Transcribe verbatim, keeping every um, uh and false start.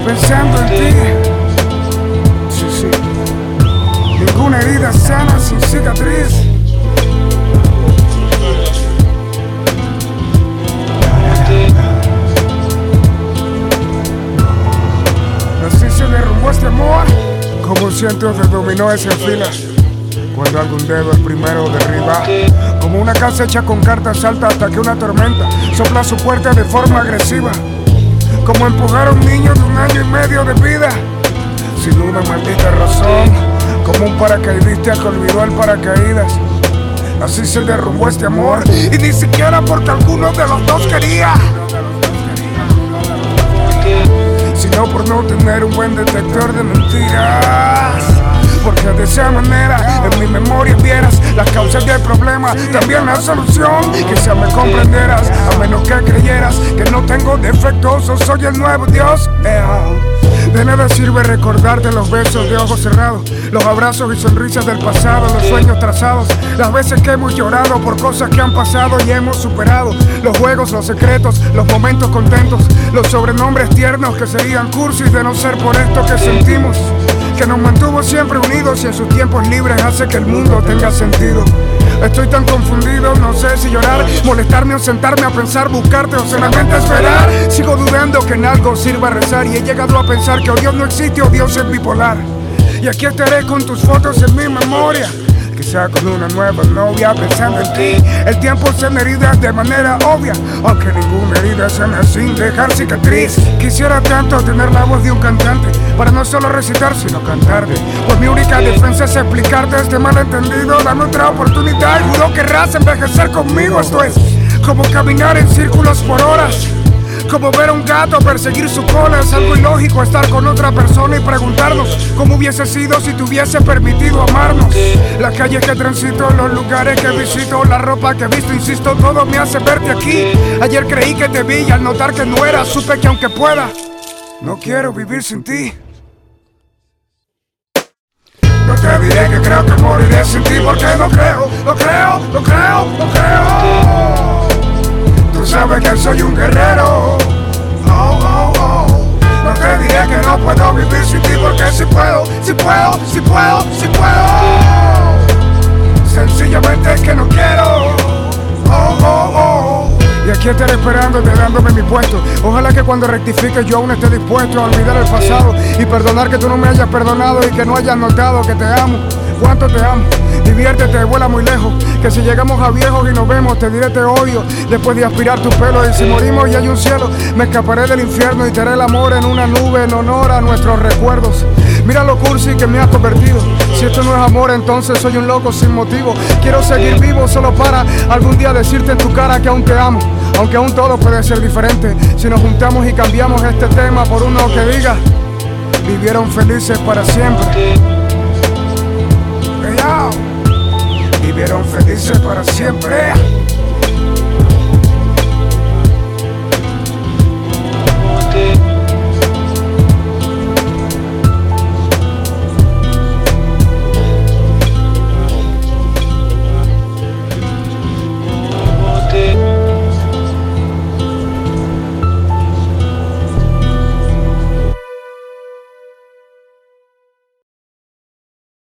pensando en ti. Sí, sí. Ninguna herida sana sin cicatriz. Así se derrumbó este amor, como un ciento de dominó se enfila. Cuando algún dedo el primero derriba, como una casa hecha con cartas salta hasta que una tormenta sopla su puerta de forma agresiva. Como empujar a un niño de un año y medio de vida, sin una maldita razón, como un paracaidista que olvidó el paracaídas. Así se derrumbó este amor, y ni siquiera porque alguno de los dos quería, sino por no tener un buen detector de mentiras. Porque de esa manera en mi memoria vieras las causas del problema, también la solución. Quizá me comprenderás, a menos que creyeras que no tengo defectos o soy el nuevo Dios. De nada sirve recordarte los besos de ojos cerrados, los abrazos y sonrisas del pasado, los sueños trazados, las veces que hemos llorado por cosas que han pasado y hemos superado, los juegos, los secretos, los momentos contentos, los sobrenombres tiernos que serían cursis de no ser por esto que sentimos, que nos mantuvo siempre unidos y en sus tiempos libres hace que el mundo tenga sentido. Estoy tan confundido, no sé si llorar, molestarme o sentarme a pensar, buscarte o solamente esperar. Sigo dudando que en algo sirva rezar y he llegado a pensar que o Dios no existe o Dios es bipolar. Y aquí estaré con tus fotos en mi memoria, quizá con una nueva novia pensando en ti. El tiempo sana heridas de manera obvia, aunque ninguna herida sana sin dejar cicatriz. Quisiera tanto tener la voz de un cantante para no solo recitar sino cantarte, pues mi única defensa es explicarte este malentendido. Dame otra oportunidad y no querrás envejecer conmigo. Esto es como caminar en círculos por horas, como ver a un gato perseguir su cola. Es algo ilógico estar con otra persona y preguntarnos cómo hubiese sido si te hubiese permitido amarnos. Las calles que transito, los lugares que visito, la ropa que he visto, insisto, todo me hace verte aquí. Ayer creí que te vi y al notar que no era, supe que aunque pueda, no quiero vivir sin ti. No te diré que creo que moriré sin ti, porque no creo, no creo, no creo, no creo. Tú sabes que soy un guerrero. Oh, oh, oh. No te diré que no puedo vivir sin ti, porque si puedo, si puedo, si puedo, si puedo. Sencillamente es que no quiero. Oh, oh, oh. Y aquí estaré esperándote dándome mi puesto. Ojalá que cuando rectifique yo aún esté dispuesto a olvidar el pasado y perdonar que tú no me hayas perdonado y que no hayas notado que te amo. Cuánto te amo, diviértete, vuela muy lejos, que si llegamos a viejos y nos vemos te diré te odio, después de aspirar tu pelo. Y si morimos y hay un cielo, me escaparé del infierno y te haré el amor en una nube en honor a nuestros recuerdos. Mira lo cursi que me has convertido, si esto no es amor entonces soy un loco sin motivo. Quiero seguir vivo solo para algún día decirte en tu cara que aún te amo, aunque aún todo puede ser diferente si nos juntamos y cambiamos este tema por uno que diga vivieron felices para siempre. Vivieron felices para siempre.